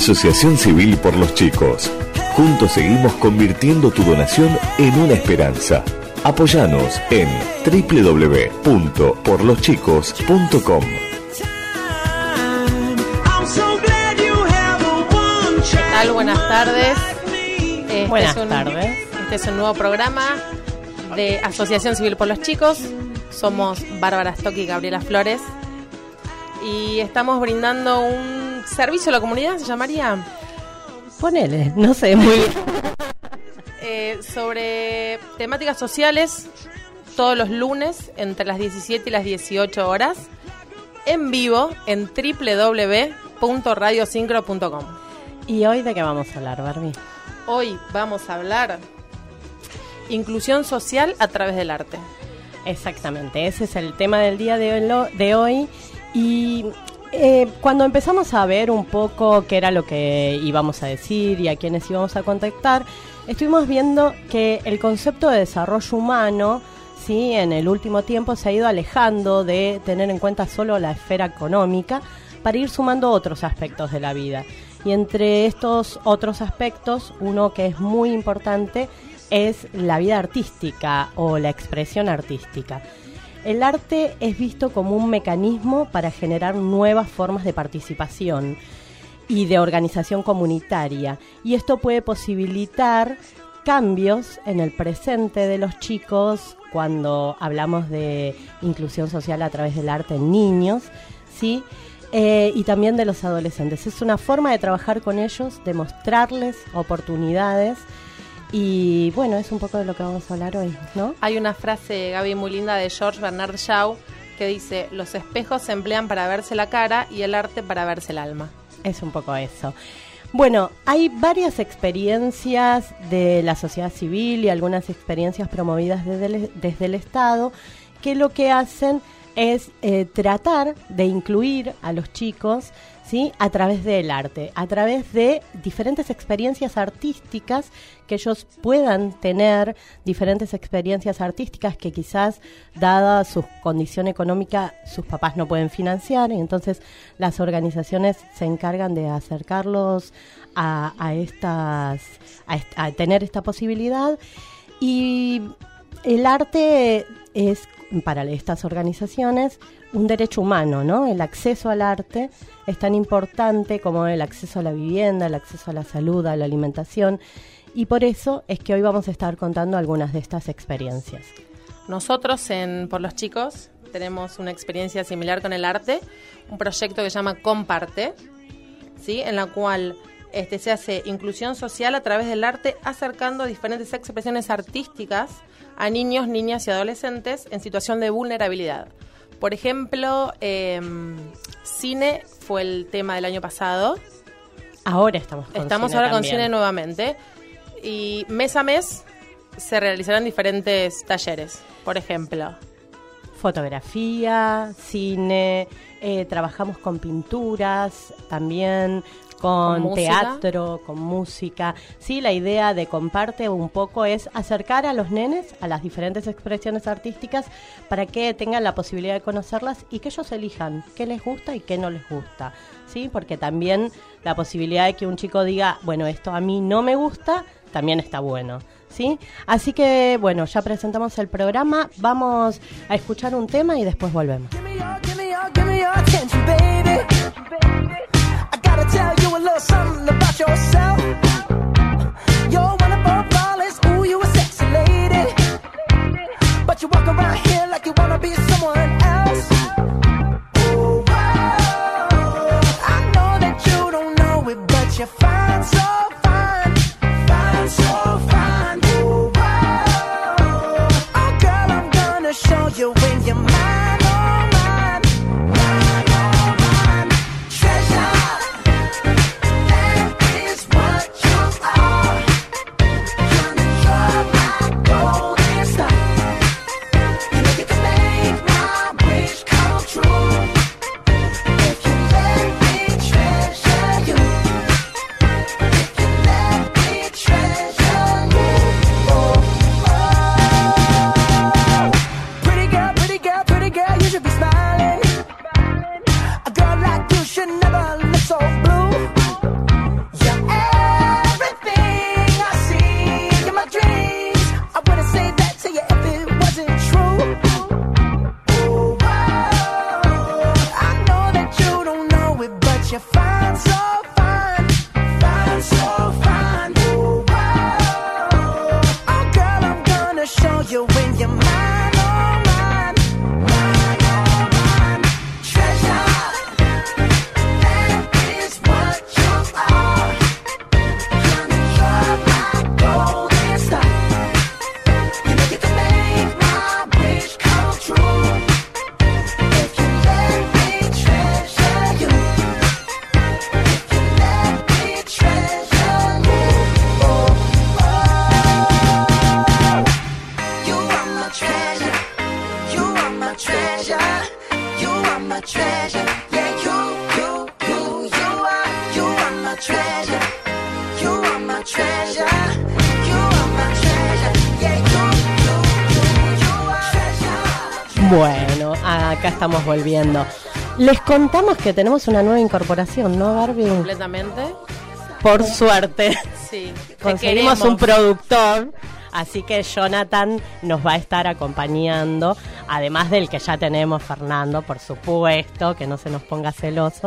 Asociación Civil por los Chicos. Juntos seguimos convirtiendo tu donación en una esperanza. Apóyanos en www.porloschicos.com. ¿Qué tal? Buenas tardes. Buenas tardes. Este es un nuevo programa de Asociación Civil por los Chicos. Somos Bárbara Stock y Gabriela Flores. Y estamos brindando un servicio a la comunidad, ¿se llamaría? Ponele, no sé, muy bien. Sobre temáticas sociales, todos los lunes, entre las 17 y las 18 horas, en vivo, en www.radiosincro.com. ¿Y hoy de qué vamos a hablar, Barbie? Hoy vamos a hablar inclusión social a través del arte. Exactamente, ese es el tema del día de hoy. Y cuando empezamos a ver un poco qué era lo que íbamos a decir y a quiénes íbamos a contactar, estuvimos viendo que el concepto de desarrollo humano, ¿sí?, en el último tiempo se ha ido alejando de tener en cuenta solo la esfera económica para ir sumando otros aspectos de la vida. Y entre estos otros aspectos, uno que es muy importante es la vida artística o la expresión artística. El arte es visto como un mecanismo para generar nuevas formas de participación y de organización comunitaria, y esto puede posibilitar cambios en el presente de los chicos cuando hablamos de inclusión social a través del arte en niños, ¿sí? Y también de los adolescentes. Es una forma de trabajar con ellos, de mostrarles oportunidades. Y bueno, es un poco de lo que vamos a hablar hoy, ¿no? Hay una frase, Gaby, muy linda de George Bernard Shaw que dice: los espejos se emplean para verse la cara y el arte para verse el alma. Es un poco eso. Bueno, hay varias experiencias de la sociedad civil y algunas experiencias promovidas desde el Estado que lo que hacen es tratar de incluir a los chicos, ¿sí?, a través del arte, a través de diferentes experiencias artísticas, que ellos puedan tener diferentes experiencias artísticas que quizás, dada su condición económica, sus papás no pueden financiar, y entonces las organizaciones se encargan de acercarlos a tener esta posibilidad. Y el arte es, para estas organizaciones, un derecho humano, ¿no? El acceso al arte es tan importante como el acceso a la vivienda, el acceso a la salud, a la alimentación, y por eso es que hoy vamos a estar contando algunas de estas experiencias. Nosotros Por los Chicos tenemos una experiencia similar con el arte, un proyecto que se llama Comparte, ¿sí?, en la cual se hace inclusión social a través del arte, acercando diferentes expresiones artísticas a niños, niñas y adolescentes en situación de vulnerabilidad. Por ejemplo, cine fue el tema del año pasado. Ahora estamos ahora con también. cine nuevamente. Y mes a mes se realizarán diferentes talleres, por ejemplo. Fotografía, cine, trabajamos con pinturas, también con teatro, con música. Sí, la idea de Comparte un poco es acercar a los nenes a las diferentes expresiones artísticas para que tengan la posibilidad de conocerlas y que ellos elijan qué les gusta y qué no les gusta, ¿sí? Porque también la posibilidad de que un chico diga, bueno, esto a mí no me gusta, también está bueno, ¿sí? Así que, bueno, ya presentamos el programa, vamos a escuchar un tema y después volvemos. Gotta tell you a little something about yourself. You're one of our flawless, ooh, you a sexy lady. But you walk around here like you wanna be someone else. Ooh, whoa. I know that you don't know it, but you're fine, so fine. Fine, so fine. Ooh, whoa. Oh, girl, I'm gonna show you when you're mine, oh, mine. Mine, oh, mine. Treasure. That is you in your mind, oh mind, mind, oh mind. Treasure, that is what you are. Honey, you're my golden star. You make it to make my wish come true. If you let me treasure you, if you let me treasure you, oh, oh. You are my treasure, you are my treasure, you are my treasure, yeah, you are my treasure, you are my treasure, you are my treasure, yeah, you are treasure. Bueno, acá estamos volviendo. Les contamos que tenemos una nueva incorporación, ¿no, Barbie? Completamente. Por suerte. Sí. te Conseguimos queremos. un productor, así que Jonathan nos va a estar acompañando, además del que ya tenemos, Fernando, por supuesto, que no se nos ponga celoso.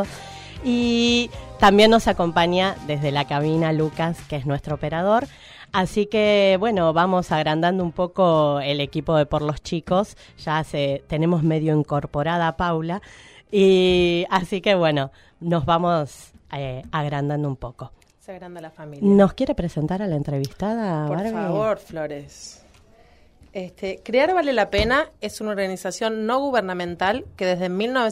Y también nos acompaña desde la cabina Lucas, que es nuestro operador. Así que, bueno, vamos agrandando un poco el equipo de Por los Chicos. Ya tenemos medio incorporada a Paula. Y así que, bueno, nos vamos agrandando un poco. Se agranda la familia. ¿Nos quiere presentar a la entrevistada, Por Barbie? favor, Flores. Crear Vale la Pena es una organización no gubernamental que desde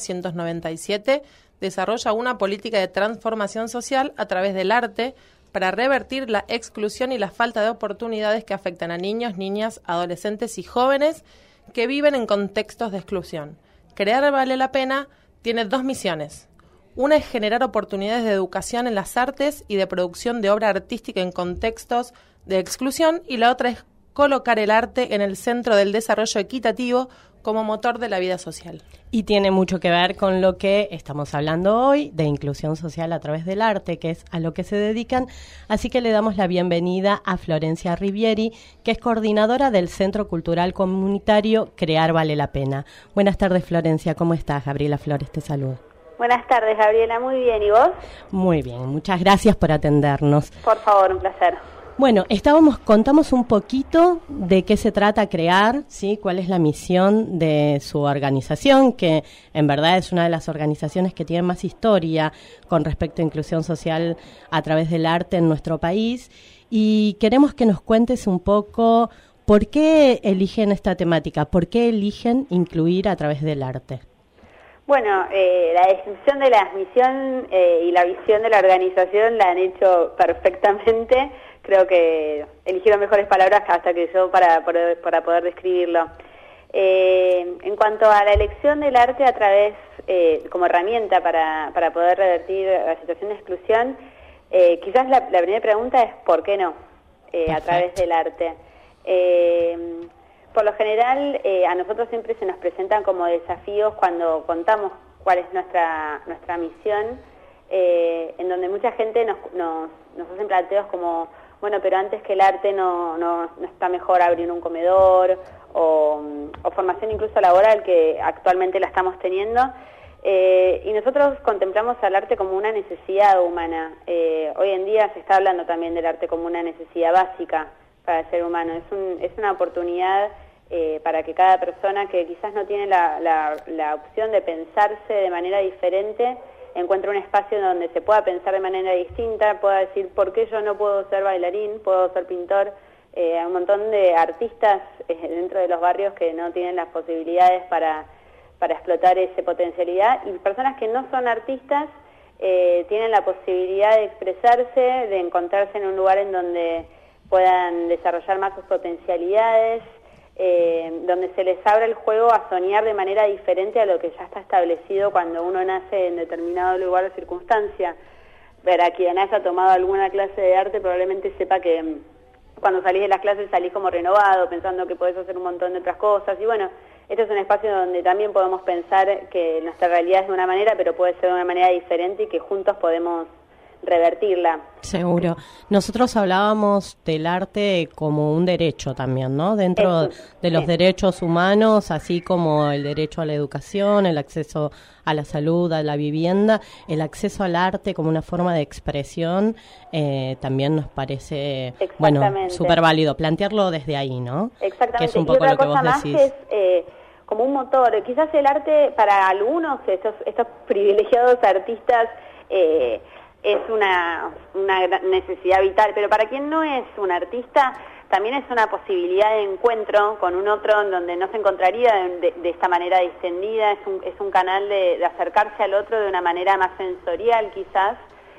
1997 desarrolla una política de transformación social a través del arte para revertir la exclusión y la falta de oportunidades que afectan a niños, niñas, adolescentes y jóvenes que viven en contextos de exclusión. Crear Vale la Pena tiene dos misiones. Una es generar oportunidades de educación en las artes y de producción de obra artística en contextos de exclusión, y la otra es colocar el arte en el centro del desarrollo equitativo como motor de la vida social. Y tiene mucho que ver con lo que estamos hablando hoy, de inclusión social a través del arte, que es a lo que se dedican. Así que le damos la bienvenida a Florencia Rivieri, que es coordinadora del Centro Cultural Comunitario Crear Vale la Pena. Buenas tardes, Florencia, ¿cómo estás? Gabriela Flores te saluda. Buenas tardes, Gabriela. Muy bien. ¿Y vos? Muy bien, muchas gracias por atendernos. Por favor, un placer. Bueno, contamos un poquito de qué se trata Crear, ¿sí? Cuál es la misión de su organización, que en verdad es una de las organizaciones que tiene más historia con respecto a inclusión social a través del arte en nuestro país. Y queremos que nos cuentes un poco por qué eligen esta temática, por qué eligen incluir a través del arte. Bueno, la descripción de la misión y la visión de la organización la han hecho perfectamente. Creo que eligieron mejores palabras hasta que yo para poder describirlo. En cuanto a la elección del arte a través, como herramienta para poder revertir la situación de exclusión, quizás la primera pregunta es ¿por qué no? A través del arte. Por lo general, a nosotros siempre se nos presentan como desafíos cuando contamos cuál es nuestra misión, en donde mucha gente nos hacen planteos como, bueno, pero antes que el arte no está mejor abrir un comedor o formación incluso laboral, que actualmente la estamos teniendo. Y nosotros contemplamos al arte como una necesidad humana. Hoy en día se está hablando también del arte como una necesidad básica para el ser humano. Es una oportunidad para que cada persona que quizás no tiene la opción de pensarse de manera diferente encuentre un espacio donde se pueda pensar de manera distinta, pueda decir por qué yo no puedo ser bailarín, puedo ser pintor. Hay un montón de artistas dentro de los barrios que no tienen las posibilidades para explotar esa potencialidad, y personas que no son artistas tienen la posibilidad de expresarse, de encontrarse en un lugar en donde puedan desarrollar más sus potencialidades, donde se les abre el juego a soñar de manera diferente a lo que ya está establecido cuando uno nace en determinado lugar o circunstancia. Para quien haya tomado alguna clase de arte probablemente sepa que cuando salís de las clases salís como renovado, pensando que podés hacer un montón de otras cosas, y bueno, este es un espacio donde también podemos pensar que nuestra realidad es de una manera, pero puede ser de una manera diferente, y que juntos podemos revertirla. Seguro. Nosotros hablábamos del arte como un derecho también, ¿no? Dentro de los derechos humanos, así como el derecho a la educación, el acceso a la salud, a la vivienda, el acceso al arte como una forma de expresión, también nos parece, bueno, súper válido plantearlo desde ahí, ¿no? Exactamente. Que es un poco lo que vos decís. Que es, como un motor. Quizás el arte para algunos, estos privilegiados artistas, es una necesidad vital, pero para quien no es un artista, también es una posibilidad de encuentro con un otro en donde no se encontraría de esta manera distendida, es un canal de acercarse al otro de una manera más sensorial quizás,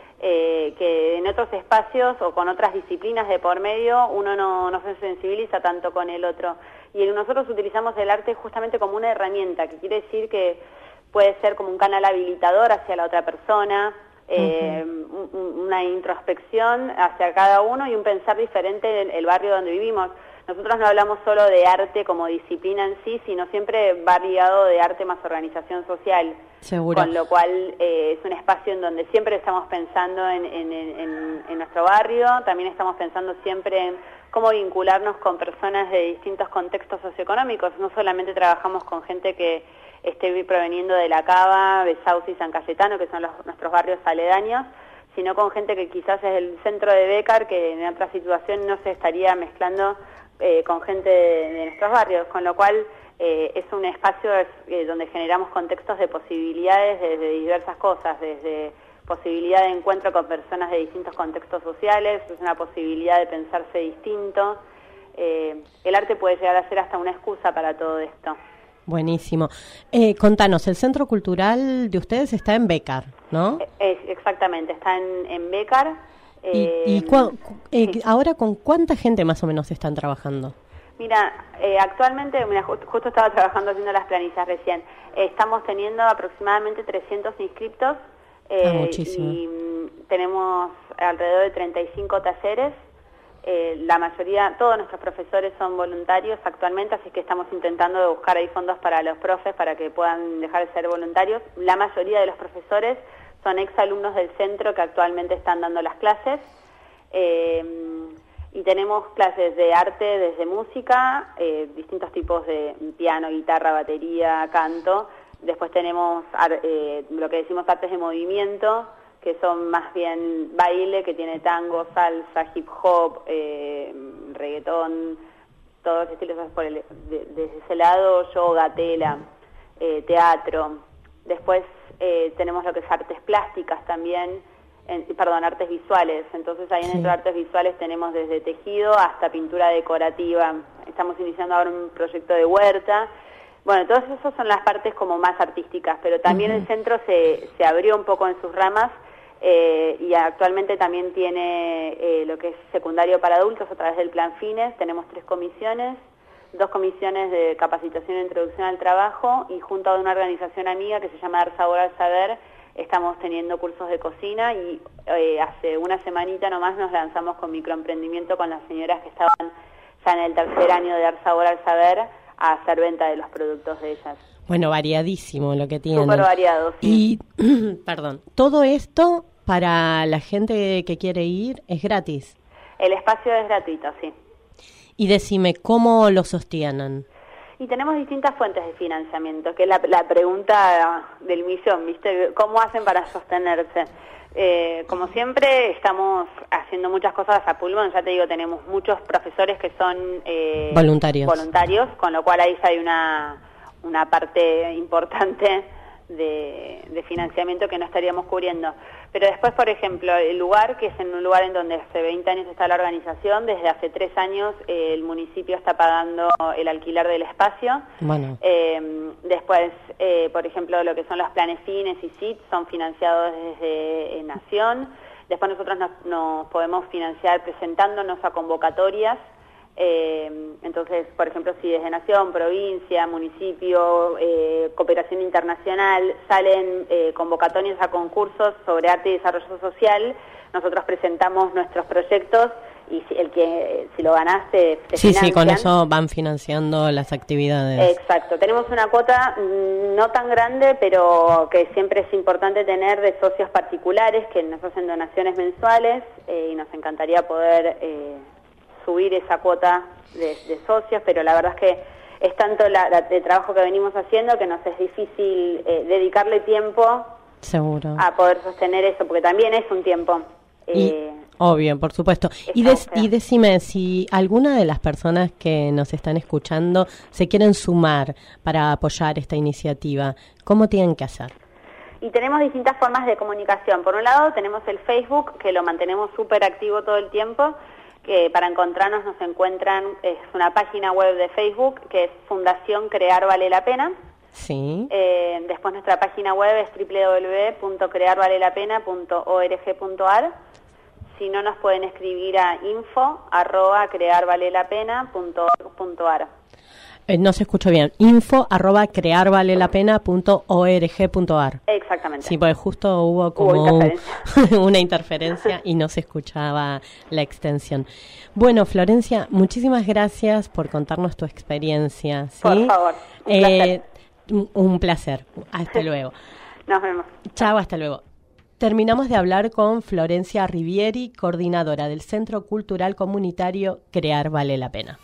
que en otros espacios o con otras disciplinas de por medio uno no se sensibiliza tanto con el otro. Y nosotros utilizamos el arte justamente como una herramienta, que quiere decir que puede ser como un canal habilitador hacia la otra persona, una introspección hacia cada uno y un pensar diferente en el barrio donde vivimos. Nosotros no hablamos solo de arte como disciplina en sí, sino siempre va ligado de arte más organización social. Seguro. Con lo cual es un espacio en donde siempre estamos pensando en nuestro barrio, también estamos pensando siempre en cómo vincularnos con personas de distintos contextos socioeconómicos. No solamente trabajamos con gente que esté proveniendo de La Cava, de Sauce y San Cayetano, que son nuestros barrios aledaños, sino con gente que quizás es el centro de Bécar, que en otra situación no se estaría mezclando con gente de nuestros barrios, con lo cual es un espacio donde generamos contextos de posibilidades desde diversas cosas, desde posibilidad de encuentro con personas de distintos contextos sociales, es una posibilidad de pensarse distinto. El arte puede llegar a ser hasta una excusa para todo esto. Buenísimo. Contanos, el Centro Cultural de ustedes está en Bécar, ¿no? Exactamente, está en Bécar. Ahora, ¿con cuánta gente más o menos están trabajando? Mira, actualmente, justo estaba trabajando haciendo las planillas recién, estamos teniendo aproximadamente 300 inscriptos muchísimo. Y tenemos alrededor de 35 talleres. La mayoría, todos nuestros profesores son voluntarios actualmente, así que estamos intentando buscar ahí fondos para los profes para que puedan dejar de ser voluntarios. La mayoría de los profesores son exalumnos del centro que actualmente están dando las clases. Y tenemos clases de arte desde música, distintos tipos de piano, guitarra, batería, canto. Después tenemos lo que decimos artes de movimiento, que son más bien baile, que tiene tango, salsa, hip hop, reggaetón, todos los estilos desde ese lado, yoga, tela, teatro. Después tenemos lo que es artes plásticas también, artes visuales. Entonces ahí dentro de artes visuales tenemos desde tejido hasta pintura decorativa. Estamos iniciando ahora un proyecto de huerta. Bueno, todas esas son las partes como más artísticas, pero también el centro se abrió un poco en sus ramas y actualmente también tiene lo que es secundario para adultos a través del Plan Fines. Tenemos 3 comisiones, 2 comisiones de capacitación e introducción al trabajo, y junto a una organización amiga que se llama Dar Sabor al Saber, estamos teniendo cursos de cocina, y hace una semanita nomás nos lanzamos con microemprendimiento con las señoras que estaban ya en el 3er año de Dar Sabor al Saber a hacer venta de los productos de ellas. Bueno, variadísimo lo que tienen. Súper variado, sí. Y, perdón, todo esto para la gente que quiere ir es gratis. El espacio es gratuito, sí. Y decime, ¿cómo lo sostienen? Y tenemos distintas fuentes de financiamiento, que es la pregunta del millón, ¿viste? ¿Cómo hacen para sostenerse? Como siempre, estamos haciendo muchas cosas a pulmón. Ya te digo, tenemos muchos profesores que son voluntarios, con lo cual ahí ya hay una parte importante de financiamiento que no estaríamos cubriendo. Pero después, por ejemplo, el lugar, que es en un lugar en donde hace 20 años está la organización, desde hace 3 años el municipio está pagando el alquiler del espacio. Bueno. Después, por ejemplo, lo que son los planes Fines y CIT son financiados desde Nación. Después nosotros nos podemos financiar presentándonos a convocatorias. Entonces, por ejemplo, si desde Nación, provincia, municipio, cooperación internacional salen convocatorias a concursos sobre arte y desarrollo social, nosotros presentamos nuestros proyectos y si lo ganás te Sí, financian. con eso van financiando las actividades. Exacto, tenemos una cuota no tan grande, pero que siempre es importante tener de socios particulares que nos hacen donaciones mensuales y nos encantaría poder subir esa cuota de socios, pero la verdad es que es tanto el trabajo que venimos haciendo que nos es difícil dedicarle tiempo Seguro. a poder sostener eso, porque también es un tiempo. Obvio, por supuesto. Y decime, si alguna de las personas que nos están escuchando se quieren sumar para apoyar esta iniciativa, ¿cómo tienen que hacer? Y tenemos distintas formas de comunicación. Por un lado tenemos el Facebook, que lo mantenemos súper activo todo el tiempo, que para encontrarnos nos encuentran, es una página web de Facebook que es Fundación Crear Vale la Pena. Sí. Después nuestra página web es www.crearvalelapena.org.ar. Si no, nos pueden escribir a info@crearvalelapena.org.ar. No se escuchó bien. info@crearvalelapena.org.ar. Exactamente. Sí, porque justo hubo como una interferencia y no se escuchaba la extensión. Bueno, Florencia, muchísimas gracias por contarnos tu experiencia. ¿Sí? Por favor, un placer. Un placer. Hasta luego. Nos vemos. Chao, hasta luego. Terminamos de hablar con Florencia Rivieri, coordinadora del Centro Cultural Comunitario Crear Vale la Pena.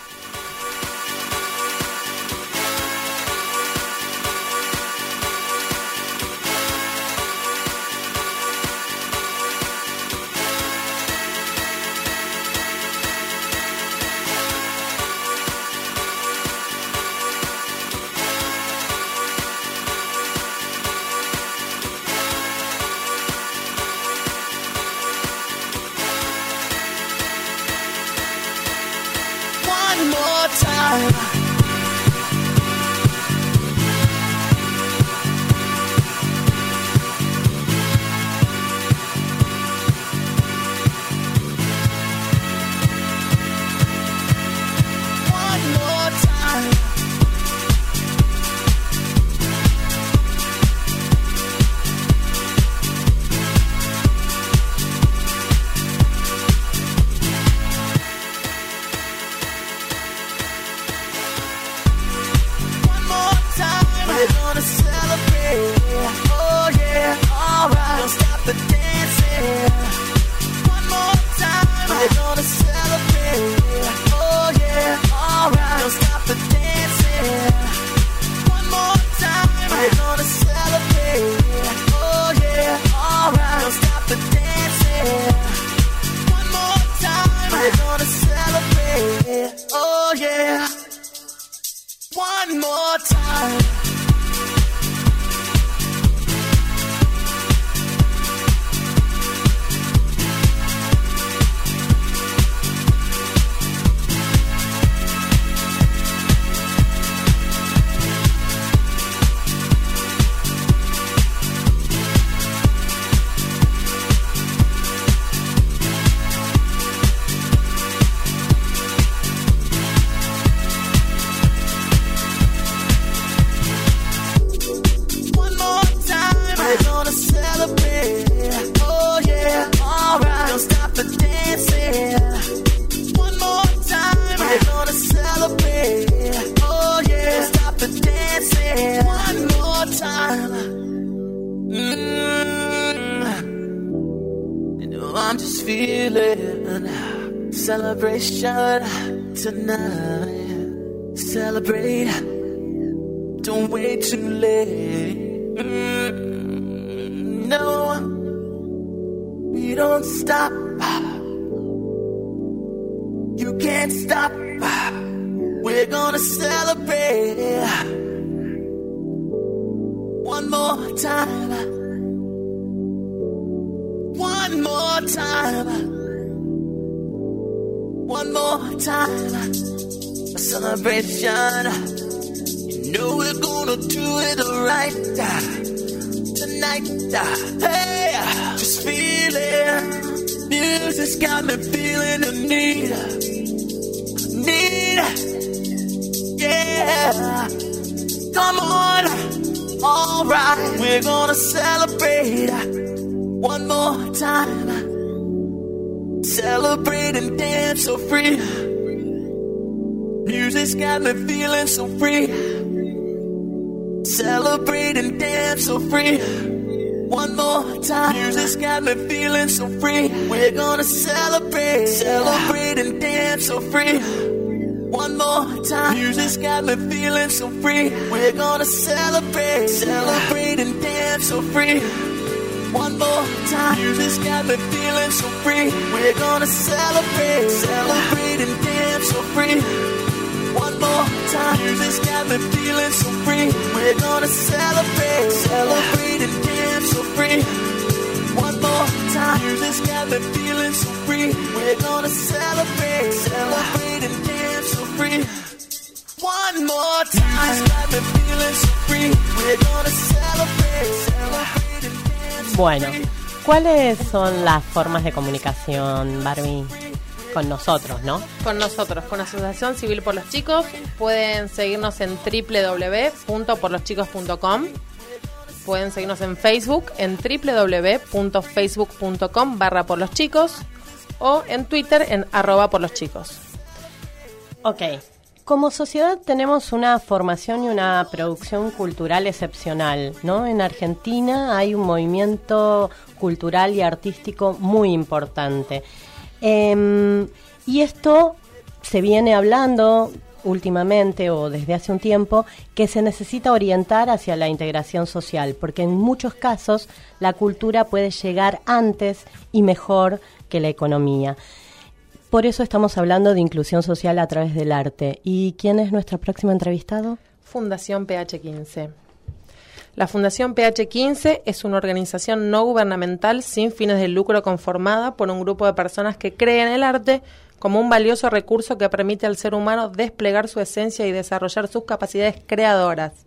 Celebration tonight. Celebrate. Don't wait too late. No, we don't stop. You can't stop. We're gonna celebrate. One more time. One more time. One more time, a celebration. You know we're gonna do it right tonight. Hey, just feel it. Music's got me feeling the need. Yeah, come on, alright. We're gonna celebrate one more time. Celebrate and dance so free. Music's got me feeling so free. Celebrate and dance so free. One more time. Music's got me feeling so free. We're gonna celebrate. Celebrate and dance so free. One more time. Music's got me feeling so free. We're gonna celebrate. Celebrate and dance so free. One more time. Music's got me feeling so free. We're gonna celebrate. Celebrate and dance so free. One more time. Music's got me feeling so free. We're gonna celebrate. Celebrate and dance so free. One more time. Music's got me feeling so free. We're gonna celebrate. Celebrate and dance so free. One more time. Music's got me feeling so free. We're gonna celebrate. Celebrate and dance so Bueno, free. ¿cuáles son las formas de comunicación, Barbie? Con nosotros, ¿no? Con nosotros, con Asociación Civil por los Chicos. Pueden seguirnos en www.porloschicos.com. Pueden seguirnos en Facebook en www.facebook.com/porloschicos o en Twitter en @porloschicos. Ok. Como sociedad tenemos una formación y una producción cultural excepcional, ¿no? En Argentina hay un movimiento cultural y artístico muy importante. Y esto se viene hablando últimamente o desde hace un tiempo que se necesita orientar hacia la integración social, porque en muchos casos la cultura puede llegar antes y mejor que la economía. Por eso estamos hablando de inclusión social a través del arte. ¿Y quién es nuestro próximo entrevistado? Fundación PH15. La Fundación PH15 es una organización no gubernamental sin fines de lucro conformada por un grupo de personas que creen el arte como un valioso recurso que permite al ser humano desplegar su esencia y desarrollar sus capacidades creadoras.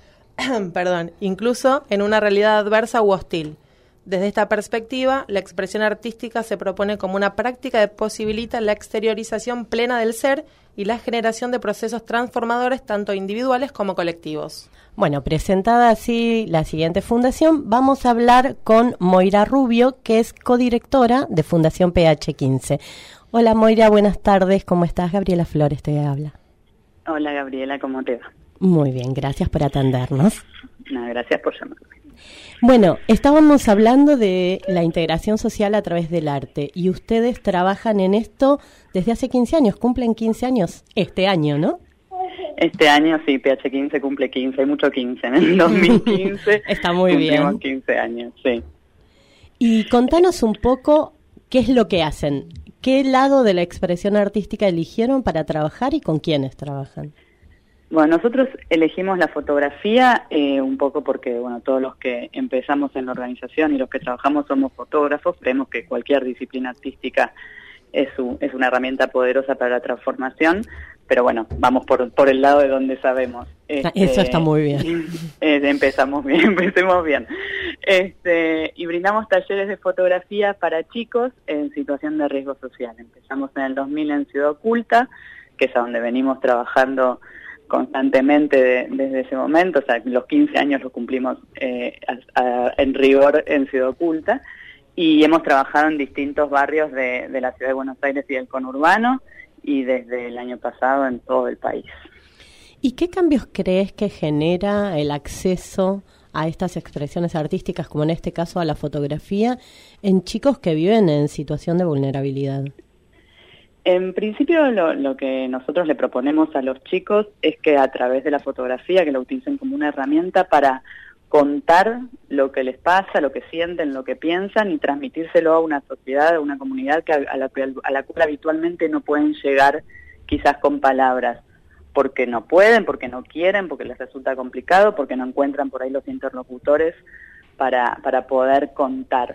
Incluso en una realidad adversa u hostil. Desde esta perspectiva, la expresión artística se propone como una práctica que posibilita la exteriorización plena del ser y la generación de procesos transformadores tanto individuales como colectivos. Bueno, presentada así la siguiente fundación, vamos a hablar con Moira Rubio, que es codirectora de Fundación PH15. Hola Moira, buenas tardes, ¿cómo estás? Gabriela Flores te habla. Hola Gabriela, ¿cómo te va? Muy bien, gracias por atendernos. No, gracias por llamarme. Bueno, estábamos hablando de la integración social a través del arte y ustedes trabajan en esto desde hace 15 años, cumplen 15 años este año, ¿no? Este año sí, PH15 cumple 15, hay mucho 15, en el 2015 Está muy bien. 15 años, sí. Y contanos un poco qué es lo que hacen, qué lado de la expresión artística eligieron para trabajar y con quiénes trabajan. Bueno, nosotros elegimos la fotografía un poco porque, bueno, todos los que empezamos en la organización y los que trabajamos somos fotógrafos, creemos que cualquier disciplina artística es una herramienta poderosa para la transformación, pero bueno, vamos por el lado de donde sabemos. Eso está muy bien. Empecemos bien. Y brindamos talleres de fotografía para chicos en situación de riesgo social. Empezamos en el 2000 en Ciudad Oculta, que es a donde venimos trabajando constantemente desde ese momento, o sea, los 15 años los cumplimos en rigor en Ciudad Oculta, y hemos trabajado en distintos barrios de la ciudad de Buenos Aires y del conurbano, y desde el año pasado en todo el país. ¿Y qué cambios crees que genera el acceso a estas expresiones artísticas, como en este caso a la fotografía, en chicos que viven en situación de vulnerabilidad? En principio lo que nosotros le proponemos a los chicos es que a través de la fotografía, que la utilicen como una herramienta para contar lo que les pasa, lo que sienten, lo que piensan y transmitírselo a una sociedad, a una comunidad a la cual habitualmente no pueden llegar quizás con palabras, porque no pueden, porque no quieren, porque les resulta complicado, porque no encuentran por ahí los interlocutores para poder contar.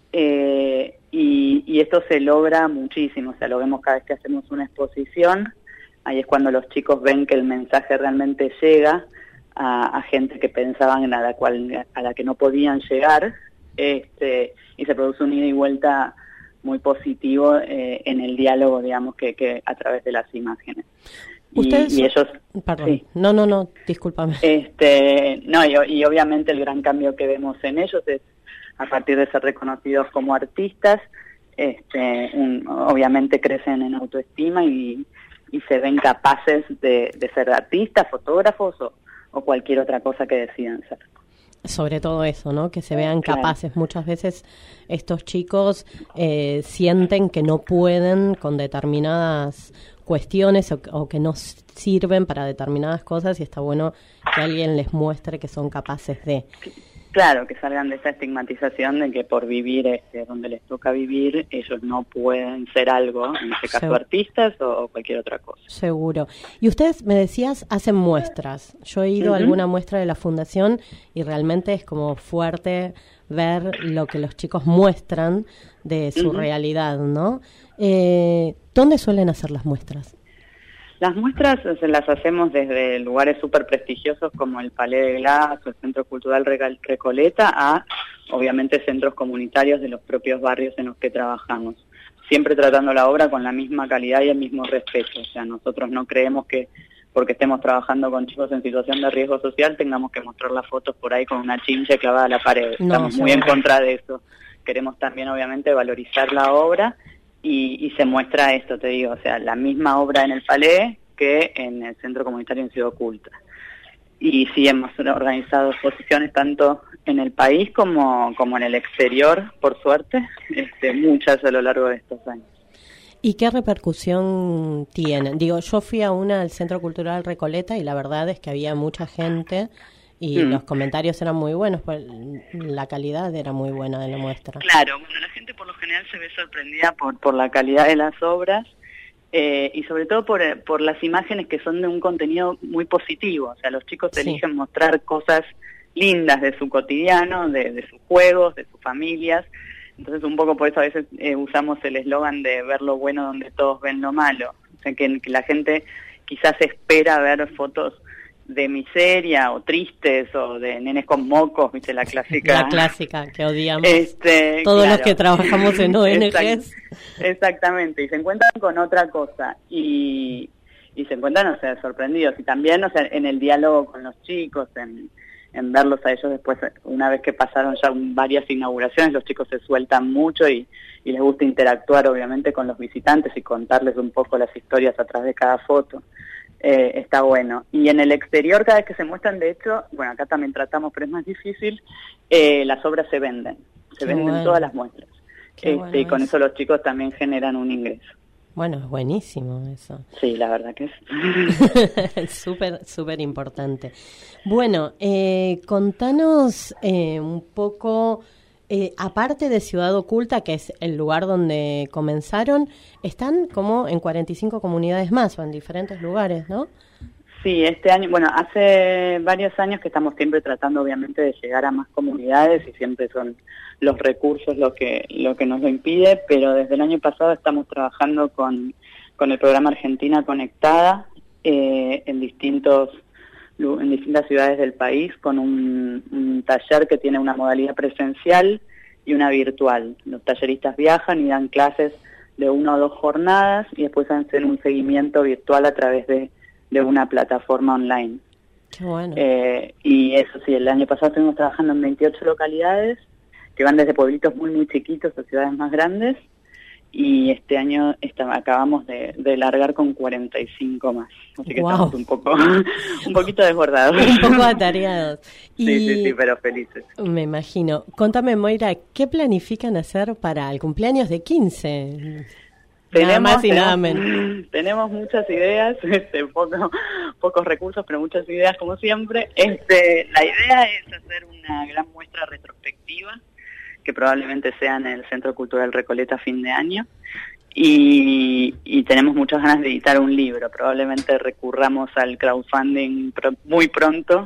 Y esto se logra muchísimo, o sea, lo vemos cada vez que hacemos una exposición, ahí es cuando los chicos ven que el mensaje realmente llega a gente que pensaban a la que no podían llegar, y se produce un ida y vuelta muy positivo en el diálogo, digamos, que a través de las imágenes. ¿Ustedes? Y ellos... Perdón, sí. no, discúlpame. Y obviamente el gran cambio que vemos en ellos es a partir de ser reconocidos como artistas, obviamente crecen en autoestima y se ven capaces de ser artistas, fotógrafos o cualquier otra cosa que decidan ser. Sobre todo eso, ¿no? Que se vean capaces. Muchas veces estos chicos sienten que no pueden con determinadas cuestiones o que no sirven para determinadas cosas, y está bueno que alguien les muestre que son capaces de... Claro, que salgan de esa estigmatización de que por vivir donde les toca vivir, ellos no pueden ser algo, en este caso artistas o cualquier otra cosa. Seguro. Y ustedes, me decías, hacen muestras. Yo he ido a alguna muestra de la Fundación y realmente es como fuerte ver lo que los chicos muestran de su realidad, ¿no? ¿Dónde suelen hacer las muestras? Las muestras se las hacemos desde lugares súper prestigiosos como el Palais de Glace o el Centro Cultural Recoleta a, obviamente, centros comunitarios de los propios barrios en los que trabajamos. Siempre tratando la obra con la misma calidad y el mismo respeto. O sea, nosotros no creemos que porque estemos trabajando con chicos en situación de riesgo social tengamos que mostrar las fotos por ahí con una chinche clavada a la pared. Estamos muy en contra de eso. Queremos también, obviamente, valorizar la obra. Y se muestra esto, te digo, o sea, la misma obra en el Palais que en el Centro Comunitario en Ciudad Oculta. Y sí, hemos organizado exposiciones tanto en el país como en el exterior, por suerte, muchas a lo largo de estos años. ¿Y qué repercusión tienen? Digo, yo fui a una al Centro Cultural Recoleta y la verdad es que había mucha gente y los comentarios eran muy buenos, pues la calidad era muy buena de la muestra. Claro, bueno, la gente por lo general se ve sorprendida por la calidad de las obras y sobre todo por las imágenes que son de un contenido muy positivo. O sea, los chicos eligen mostrar cosas lindas de su cotidiano, de sus juegos, de sus familias. Entonces un poco por eso a veces usamos el eslogan de ver lo bueno donde todos ven lo malo. O sea, que la gente quizás espera ver fotos de miseria o tristes o de nenes con mocos, ¿viste? La clásica. La clásica que odiamos todos los que trabajamos en ONGs. Exactamente, y se encuentran con otra cosa y se encuentran, o sea, sorprendidos. Y también, o sea, en el diálogo con los chicos, en verlos a ellos después, una vez que pasaron ya varias inauguraciones, los chicos se sueltan mucho y les gusta interactuar, obviamente, con los visitantes y contarles un poco las historias atrás de cada foto. Está bueno. Y en el exterior, cada vez que se muestran, de hecho, bueno, acá también tratamos, pero es más difícil, las obras se venden. Se venden todas las muestras. Y con eso los chicos también generan un ingreso. Bueno, es buenísimo eso. Sí, la verdad que es. Súper importante. Bueno, contanos un poco... aparte de Ciudad Oculta, que es el lugar donde comenzaron, están como en 45 comunidades más o en diferentes lugares, ¿no? Sí, este año, bueno, hace varios años que estamos siempre tratando obviamente de llegar a más comunidades y siempre son los recursos lo que nos lo impide, pero desde el año pasado estamos trabajando con el programa Argentina Conectada en distintas ciudades del país con un taller que tiene una modalidad presencial y una virtual. Los talleristas viajan y dan clases de 1 o 2 jornadas y después hacen un seguimiento virtual a través de una plataforma online. Qué bueno. Y eso sí, el año pasado estuvimos trabajando en 28 localidades que van desde pueblitos muy muy chiquitos a ciudades más grandes. Y este año acabamos de largar con 45 más. Así que estamos un poquito desbordados. Un poco atareados. Sí, pero felices. Me imagino. Contame, Moira, ¿qué planifican hacer para el cumpleaños de 15? Nada más y nada menos. Tenemos muchas ideas, pocos recursos, pero muchas ideas como siempre. La idea es hacer una gran muestra retrospectiva que probablemente sea en el Centro Cultural Recoleta a fin de año, y tenemos muchas ganas de editar un libro. Probablemente recurramos al crowdfunding muy pronto,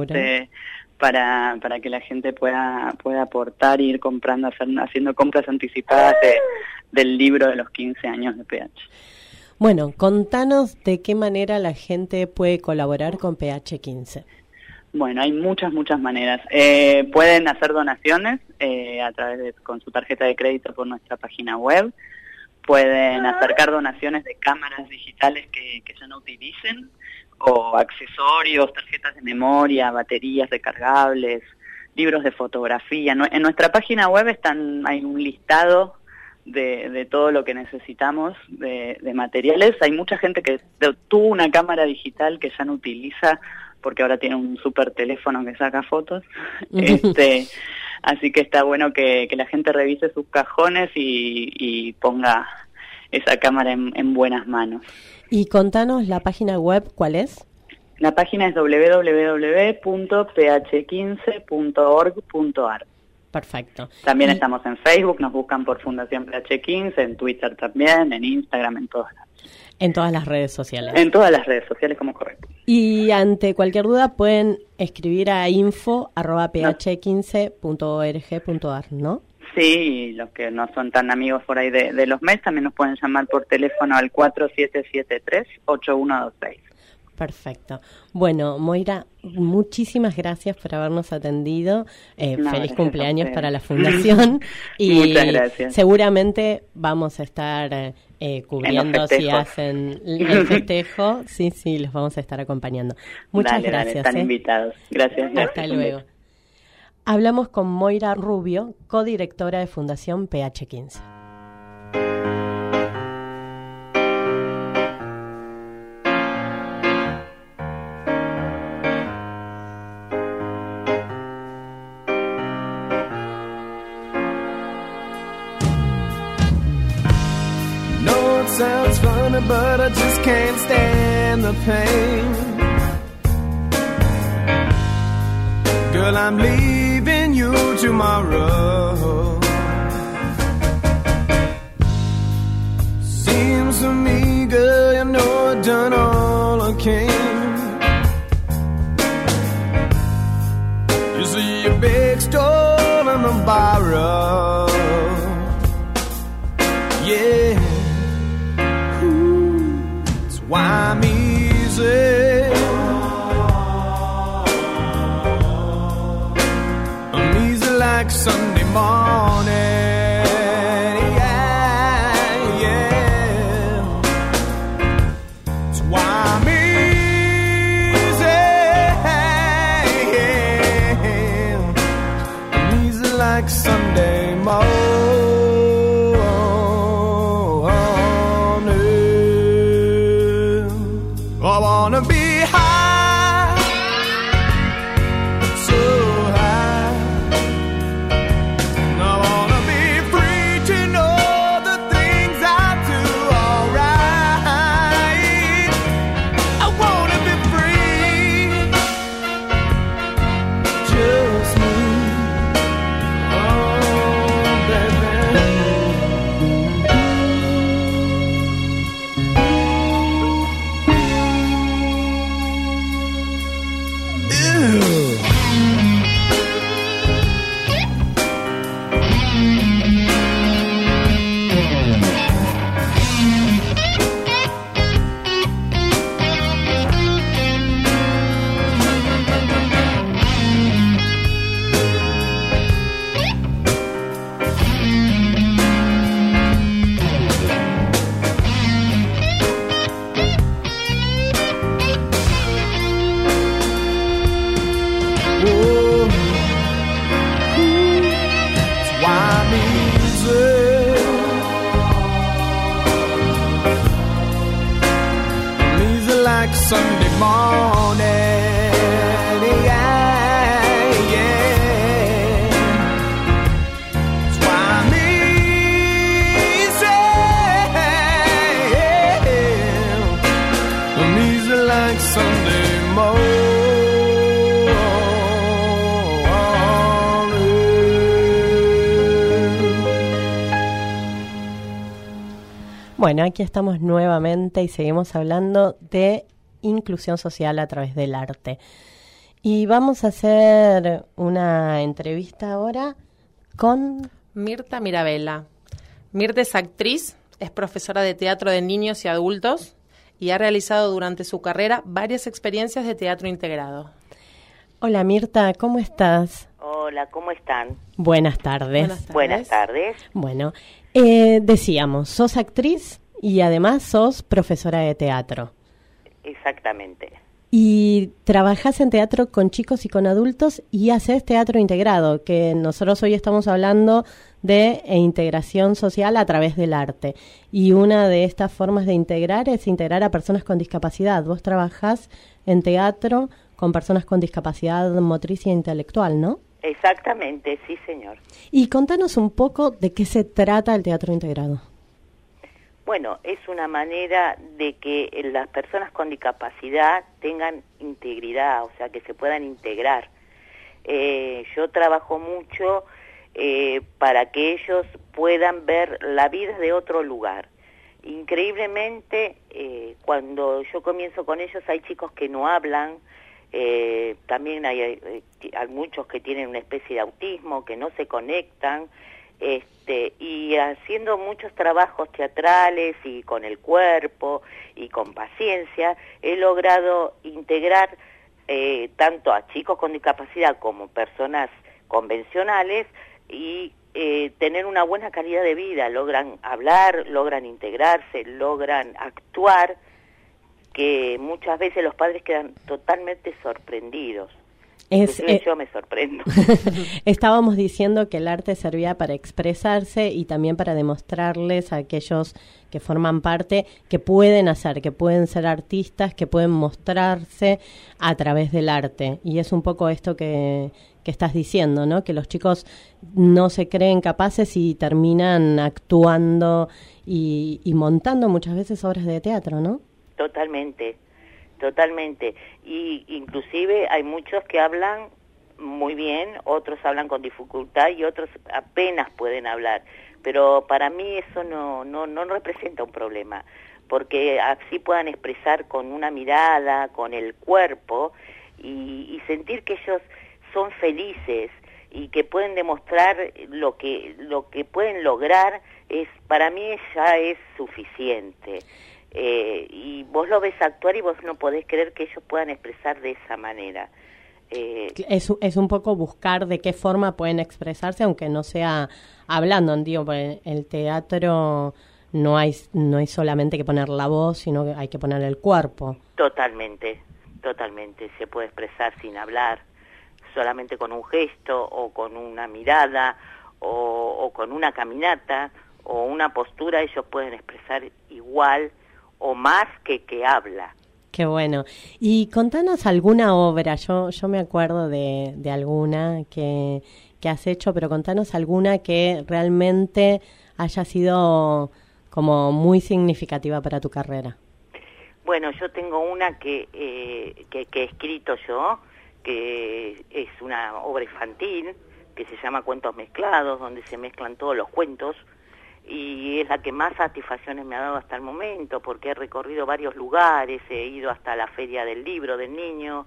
para que la gente pueda aportar e ir comprando, haciendo compras anticipadas del libro de los 15 años de PH. Bueno, contanos de qué manera la gente puede colaborar con PH 15. Bueno, hay muchas maneras. Pueden hacer donaciones a través con su tarjeta de crédito por nuestra página web. Pueden acercar donaciones de cámaras digitales que ya no utilicen, o accesorios, tarjetas de memoria, baterías recargables, libros de fotografía. En nuestra página web hay un listado de todo lo que necesitamos de materiales. Hay mucha gente que tuvo una cámara digital que ya no utiliza porque ahora tiene un super teléfono que saca fotos. Así que está bueno que la gente revise sus cajones y ponga esa cámara en buenas manos. Y contanos la página web, ¿cuál es? La página es www.ph15.org.ar. Perfecto. También estamos en Facebook, nos buscan por Fundación PH15, en Twitter también, en Instagram, en todas las redes sociales. En todas las redes sociales, como correcto. Y ante cualquier duda pueden escribir a info@ph15.org.ar, ¿no? Sí, y los que no son tan amigos por ahí de los MES también nos pueden llamar por teléfono al 4773-8126. Perfecto. Bueno, Moira, muchísimas gracias por habernos atendido. Feliz cumpleaños para la Fundación. Y muchas gracias. Seguramente vamos a estar cubriendo si hacen el festejo. Sí, los vamos a estar acompañando. Muchas gracias. Están invitados. Gracias. Hasta luego. Hablamos con Moira Rubio, codirectora de Fundación PH15. Sounds funny, but I just can't stand the pain. Girl, I'm leaving you tomorrow. Seems to me, girl, you know I've done all I can. You see a big store and a borrow. Yeah. Why I'm easy. I'm easy like Sunday morning. Yeah. That's why I'm easy. I'm easy like Sunday morning. I wanna be high, so high. I wanna be free to know the things I do alright. I wanna be free, just me. Oh, baby. Sunday morning, yeah, yeah. That's why I'm easy. I'm easy like Sunday morning. Bueno, aquí estamos nuevamente y seguimos hablando de inclusión social a través del arte. Y vamos a hacer una entrevista ahora con Mirta Mirabella. Mirta es actriz, es profesora de teatro de niños y adultos y ha realizado durante su carrera varias experiencias de teatro integrado. Hola Mirta, ¿cómo estás? Hola, ¿cómo están? Buenas tardes. Buenas tardes. Bueno, decíamos, sos actriz y además sos profesora de teatro. Exactamente. Y trabajás en teatro con chicos y con adultos y haces teatro integrado, que nosotros hoy estamos hablando de integración social a través del arte. Y una de estas formas de integrar es integrar a personas con discapacidad. Vos trabajás en teatro con personas con discapacidad motriz e intelectual, ¿no? Exactamente, sí, señor. Y contanos un poco de qué se trata el teatro integrado. Bueno, es una manera de que las personas con discapacidad tengan integridad, o sea, que se puedan integrar. Yo trabajo mucho para que ellos puedan ver la vida de otro lugar. Increíblemente, cuando yo comienzo con ellos, hay chicos que no hablan, también hay muchos que tienen una especie de autismo, que no se conectan, y haciendo muchos trabajos teatrales y con el cuerpo y con paciencia, he logrado integrar tanto a chicos con discapacidad como personas convencionales y tener una buena calidad de vida. Logran hablar, logran integrarse, logran actuar, que muchas veces los padres quedan totalmente sorprendidos. Yo me sorprendo. Estábamos diciendo que el arte servía para expresarse y también para demostrarles a aquellos que forman parte que pueden hacer, que pueden ser artistas, que pueden mostrarse a través del arte. Y es un poco esto que estás diciendo, ¿no? Que los chicos no se creen capaces y terminan actuando y montando muchas veces obras de teatro, ¿no? Totalmente. Y inclusive hay muchos que hablan muy bien, otros hablan con dificultad y otros apenas pueden hablar. Pero para mí eso no representa un problema, porque así puedan expresar con una mirada, con el cuerpo y sentir que ellos son felices y que pueden demostrar lo que pueden lograr, para mí ya es suficiente. Y vos lo ves actuar y vos no podés creer que ellos puedan expresar de esa manera. Es un poco buscar de qué forma pueden expresarse, aunque no sea hablando. Digo, el teatro no hay solamente que poner la voz, sino que hay que poner el cuerpo. Totalmente. Se puede expresar sin hablar, solamente con un gesto o con una mirada o con una caminata o una postura. Ellos pueden expresar igual o más que habla. Qué bueno. Y contanos alguna obra. Yo me acuerdo de alguna que has hecho, pero contanos alguna que realmente haya sido como muy significativa para tu carrera. Bueno, yo tengo una que he escrito yo, que es una obra infantil, que se llama Cuentos Mezclados, donde se mezclan todos los cuentos, y es la que más satisfacciones me ha dado hasta el momento, porque he recorrido varios lugares, he ido hasta la Feria del Libro del Niño,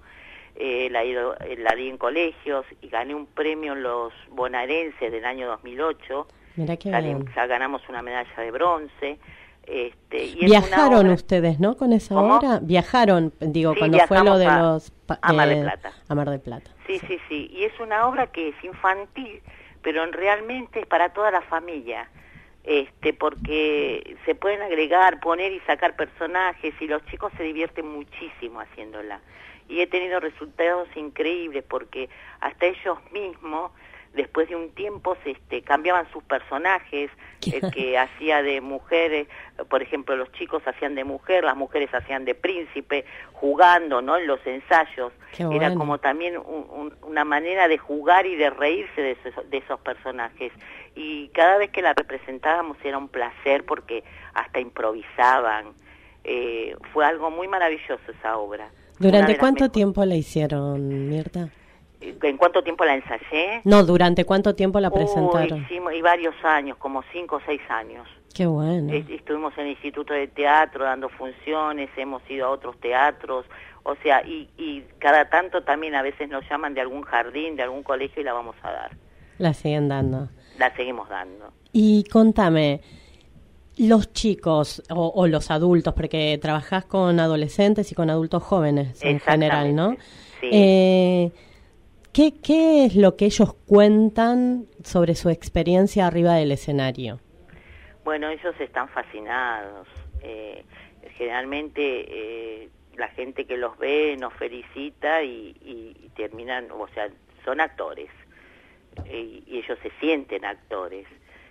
la di en colegios y gané un premio en los bonaerenses del año 2008. Mirá qué bien. Ya ganamos una medalla de bronce. Y viajaron ustedes, ¿no? Con esa obra. Viajaron, digo, sí, cuando fue lo de a Mar del Plata. A Mar del Plata. Sí. Y es una obra que es infantil, pero realmente es para toda la familia. Porque se pueden agregar, poner y sacar personajes y los chicos se divierten muchísimo haciéndola. Y he tenido resultados increíbles porque hasta ellos mismos, después de un tiempo, cambiaban sus personajes. El que hacía de mujer, por ejemplo, los chicos hacían de mujer, las mujeres hacían de príncipe, jugando, ¿no? En los ensayos. Bueno. Era como también una manera de jugar y de reírse de esos personajes. Y cada vez que la representábamos era un placer porque hasta improvisaban. Fue algo muy maravilloso esa obra. ¿Durante cuánto tiempo la hicieron, Mirta? ¿En cuánto tiempo la ensayé? No, ¿durante cuánto tiempo la presentaron? Y varios años, como 5 o 6 años. Qué bueno. Estuvimos en el Instituto de Teatro dando funciones, hemos ido a otros teatros, o sea, y cada tanto también a veces nos llaman de algún jardín, de algún colegio y la vamos a dar. La siguen dando. La seguimos dando. Y contame, los chicos o los adultos, porque trabajás con adolescentes y con adultos jóvenes en general, ¿no? Sí. ¿Qué es lo que ellos cuentan sobre su experiencia arriba del escenario? Bueno, ellos están fascinados. Generalmente la gente que los ve nos felicita y terminan, o sea, son actores y ellos se sienten actores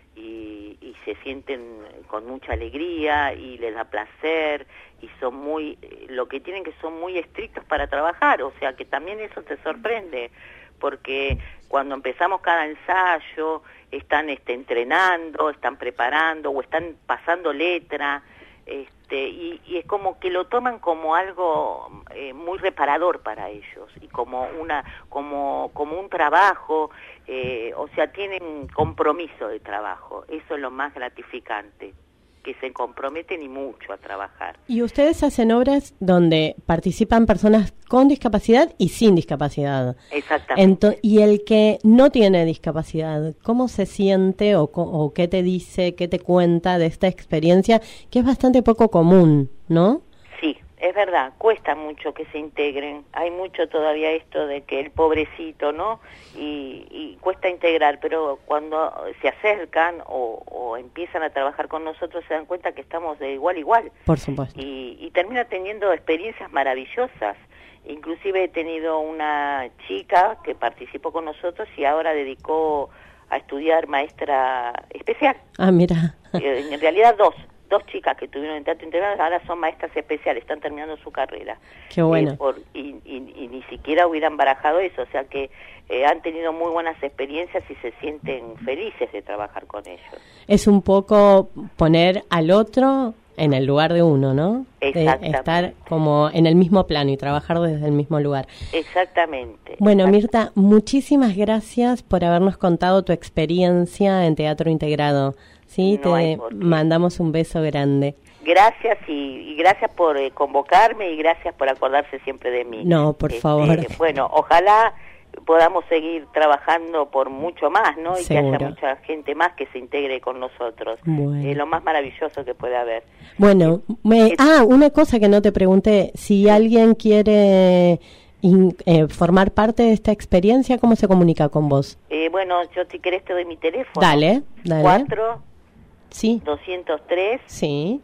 y se sienten con mucha alegría y les da placer y son muy, lo que tienen que son muy estrictos para trabajar, o sea que también eso te sorprende porque cuando empezamos cada ensayo están entrenando, están preparando o están pasando letra. Y es como que lo toman como algo muy reparador para ellos y como un trabajo, o sea, tienen compromiso de trabajo, eso es lo más gratificante, que se comprometen y mucho a trabajar. Y ustedes hacen obras donde participan personas con discapacidad y sin discapacidad. Exactamente. Y el que no tiene discapacidad, ¿cómo se siente o qué te dice, qué te cuenta de esta experiencia que es bastante poco común, ¿no? Sí, es verdad, cuesta mucho que se integren. Hay mucho todavía esto de que el pobrecito, ¿no? Y cuesta integrar, pero cuando se acercan o empiezan a trabajar con nosotros se dan cuenta que estamos de igual a igual. Por supuesto. Y termina teniendo experiencias maravillosas. Inclusive he tenido una chica que participó con nosotros y ahora dedicó a estudiar maestra especial. Ah, mira. En realidad dos chicas que tuvieron en teatro integral ahora son maestras especiales, están terminando su carrera. Qué bueno. Y ni siquiera hubieran barajado eso, o sea que han tenido muy buenas experiencias y se sienten felices de trabajar con ellos. Es un poco poner al otro en el lugar de uno, ¿no? Exactamente. De estar como en el mismo plano y trabajar desde el mismo lugar. Exactamente. Bueno, Mirta, muchísimas gracias por habernos contado tu experiencia en Teatro Integrado. Sí, No te mandamos un beso grande. Gracias y gracias por convocarme y gracias por acordarse siempre de mí. No, por favor. Bueno, ojalá podamos seguir trabajando por mucho más, ¿no? Y Seguro. que haya mucha gente más que se integre con nosotros. Bueno. Lo más maravilloso que puede haber. Bueno, una cosa que no te pregunté, si alguien quiere formar parte de esta experiencia, ¿cómo se comunica con vos? Bueno, yo si querés te doy mi teléfono. Dale. 4 sí. 203 sí.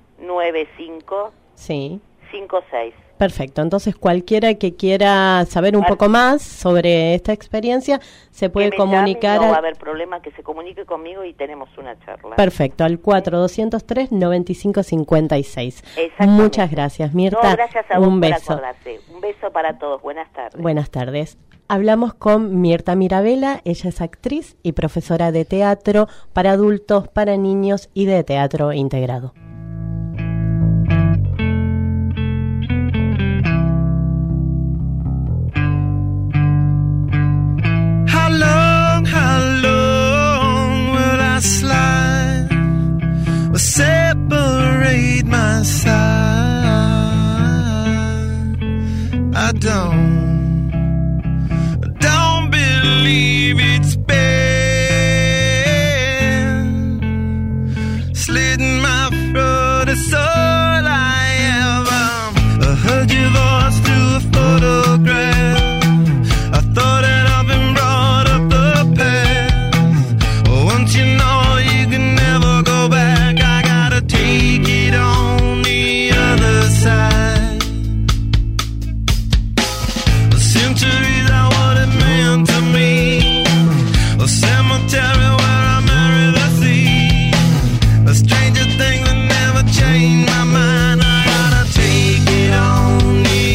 95 sí. 56. Perfecto, entonces cualquiera que quiera saber un poco más sobre esta experiencia se puede comunicar. No va a haber problema, que se comunique conmigo y tenemos una charla. Perfecto, al 4-203-9556. Muchas gracias, Mirta. No, gracias a vos un beso. por acordarte. Un beso para todos, buenas tardes. Buenas tardes. Hablamos con Mirta Mirabella, ella es actriz y profesora de teatro para adultos, para niños y de teatro integrado. How long will I slide or separate my side? I don't believe it's been slitting my throat. It's all I ever heard your voice through a photograph. I thought that I've been brought up the past. Once you know you can never go back, I gotta take it on the other side. Centuries are what it meant to me. A cemetery where I marry the sea. A stranger thing that never changed my mind. I gotta take it on the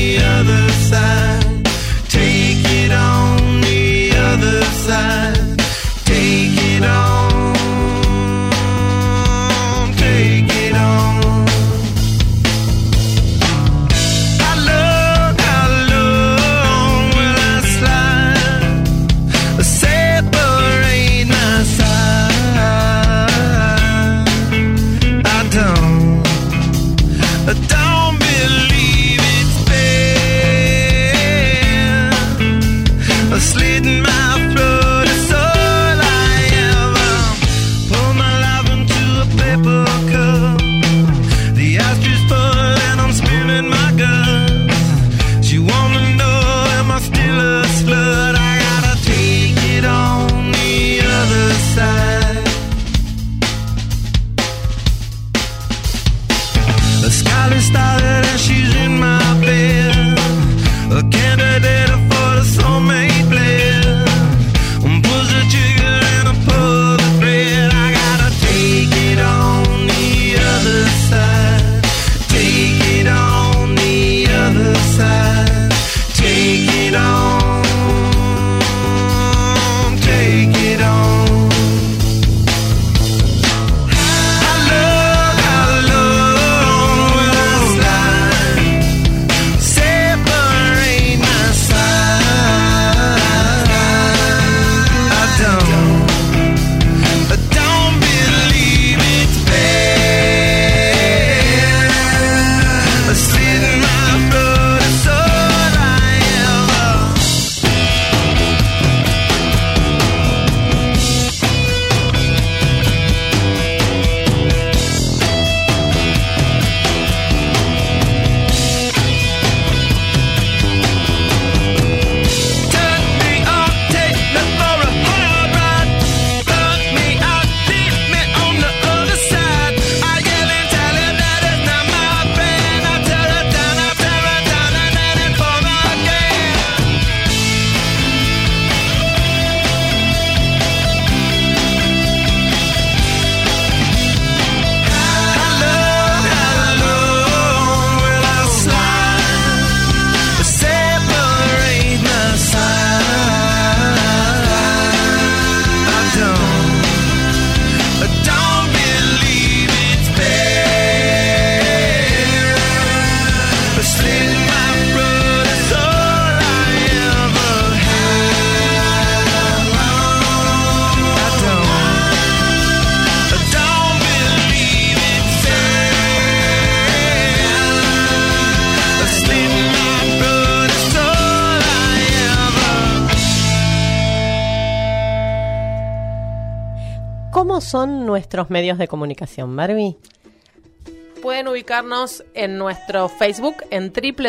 ¿cómo son nuestros medios de comunicación, Barbie? Pueden ubicarnos en nuestro Facebook en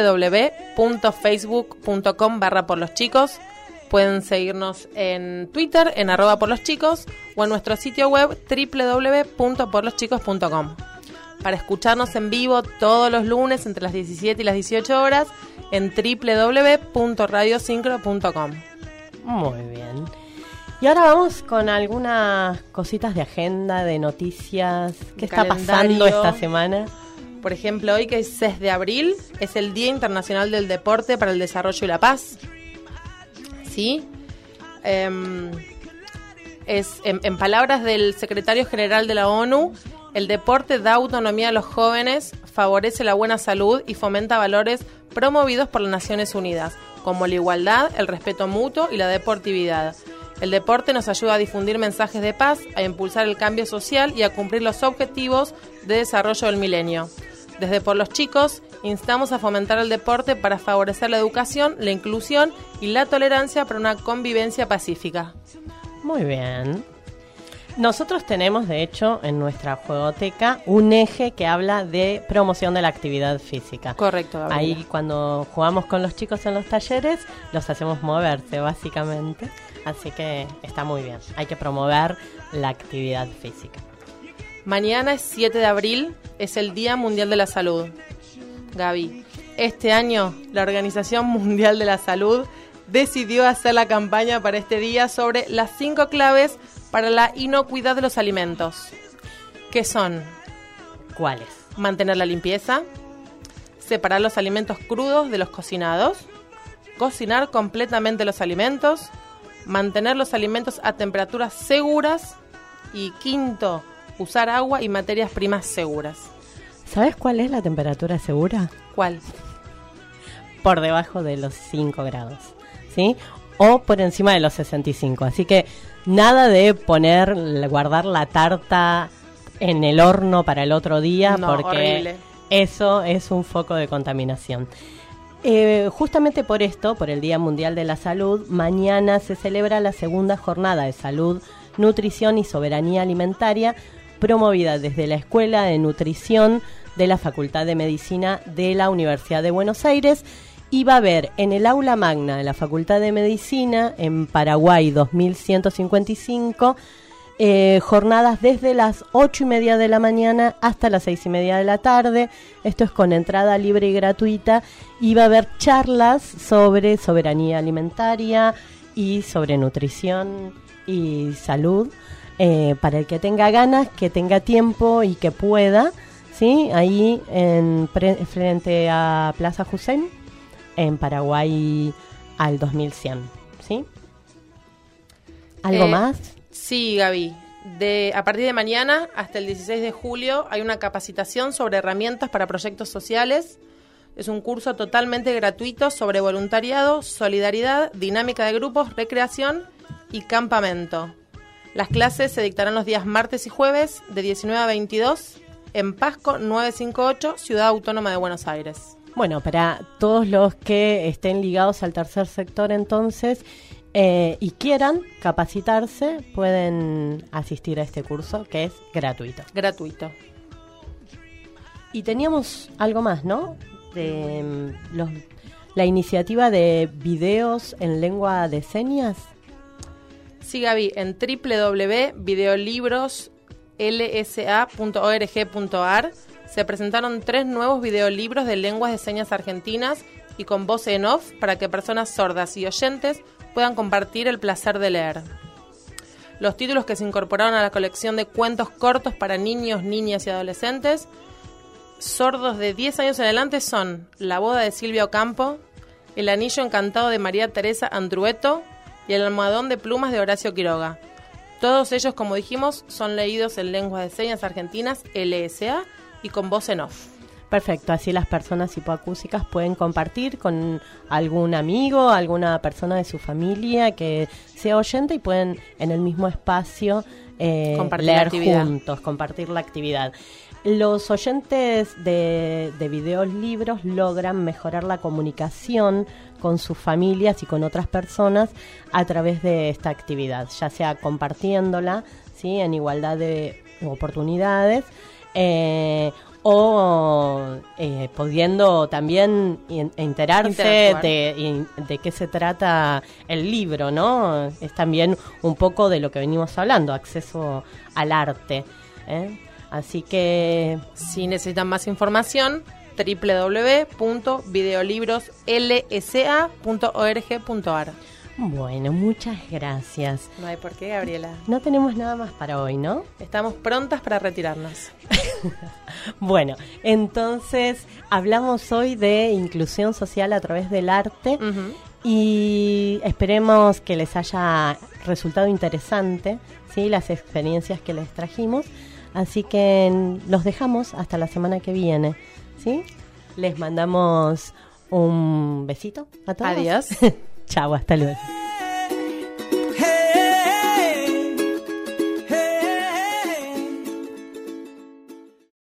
www.facebook.com/porloschicos. Pueden seguirnos en Twitter en @porloschicos o en nuestro sitio web www.porloschicos.com. Para escucharnos en vivo todos los lunes entre las 17 y las 18 horas en www.radiosincro.com. Muy bien. Y ahora vamos con algunas cositas de agenda, de noticias. ¿Qué está pasando esta semana? Por ejemplo, hoy que es 6 de abril es el Día Internacional del Deporte para el Desarrollo y la Paz. ¿Sí? En palabras del secretario general de la ONU, el deporte da autonomía a los jóvenes, favorece la buena salud y fomenta valores promovidos por las Naciones Unidas, como la igualdad, el respeto mutuo y la deportividad. El deporte nos ayuda a difundir mensajes de paz, a impulsar el cambio social y a cumplir los objetivos de desarrollo del milenio. Desde Por los Chicos, instamos a fomentar el deporte para favorecer la educación, la inclusión y la tolerancia para una convivencia pacífica. Muy bien. Nosotros tenemos, de hecho, en nuestra juegoteca un eje que habla de promoción de la actividad física. Correcto, Gabriela. Ahí cuando jugamos con los chicos en los talleres, los hacemos moverse, básicamente. Así que está muy bien. Hay que promover la actividad física. Mañana es 7 de abril, es el Día Mundial de la Salud. Gaby, este año la Organización Mundial de la Salud decidió hacer la campaña para este día sobre las 5 claves para la inocuidad de los alimentos. ¿Qué son? ¿Cuáles? Mantener la limpieza, separar los alimentos crudos de los cocinados, cocinar completamente los alimentos, mantener los alimentos a temperaturas seguras y quinto, usar agua y materias primas seguras. ¿Sabes cuál es la temperatura segura? ¿Cuál? Por debajo de los 5 grados, ¿sí? O por encima de los 65. Así que nada de guardar la tarta en el horno para el otro día, no, porque horrible. Eso es un foco de contaminación. Justamente por esto, por el Día Mundial de la Salud, mañana se celebra la segunda jornada de salud, nutrición y soberanía alimentaria, promovida desde la Escuela de Nutrición de la Facultad de Medicina de la Universidad de Buenos Aires, y va a haber en el aula magna de la Facultad de Medicina, en Paraguay 2155, jornadas desde las 8:30 de la mañana hasta las 6:30 de la tarde. Esto es con entrada libre y gratuita, y va a haber charlas sobre soberanía alimentaria y sobre nutrición y salud, para el que tenga ganas, que tenga tiempo y que pueda, ¿sí? Ahí frente a Plaza Hussein, en Paraguay al 2100, ¿sí? ¿Algo más? Sí, Gaby. A partir de mañana hasta el 16 de julio hay una capacitación sobre herramientas para proyectos sociales. Es un curso totalmente gratuito sobre voluntariado, solidaridad, dinámica de grupos, recreación y campamento. Las clases se dictarán los días martes y jueves de 19 a 22 en Pasco 958, Ciudad Autónoma de Buenos Aires. Bueno, para todos los que estén ligados al tercer sector, entonces, y quieran capacitarse, pueden asistir a este curso, que es gratuito. Gratuito. Y teníamos algo más, ¿no? De la iniciativa de videos en lengua de señas. Sí, Gaby, en www.videolibroslsa.org.ar se presentaron 3 nuevos videolibros de lenguas de señas argentinas y con voz en off para que personas sordas y oyentes puedan compartir el placer de leer. Los títulos que se incorporaron a la colección de cuentos cortos para niños, niñas y adolescentes sordos de 10 años en adelante son La boda de Silvia Ocampo, El anillo encantado de María Teresa Andrueto y El almohadón de plumas de Horacio Quiroga. Todos ellos, como dijimos, son leídos en lenguas de señas argentinas, LSA, y con voz en off. Perfecto, así las personas hipoacúsicas pueden compartir con algún amigo, alguna persona de su familia que sea oyente, y pueden en el mismo espacio leer juntos, compartir la actividad. los oyentes de videolibros logran mejorar la comunicación con sus familias y con otras personas a través de esta actividad, ya sea compartiéndola, ¿sí?, en igualdad de oportunidades, o pudiendo también enterarse de qué se trata el libro, ¿no? Es también un poco de lo que venimos hablando, acceso al arte, ¿eh? Así que si necesitan más información, www.videolibrosLSA.org.ar. Bueno, muchas gracias. No hay por qué, Gabriela. No tenemos nada más para hoy, ¿no? Estamos prontas para retirarnos. Bueno, entonces hablamos hoy de inclusión social a través del arte. Uh-huh. Y esperemos que les haya resultado interesante, ¿sí?, las experiencias que les trajimos. Así que los dejamos hasta la semana que viene, ¿sí? Les mandamos un besito a todos. Adiós. Chao, hasta luego.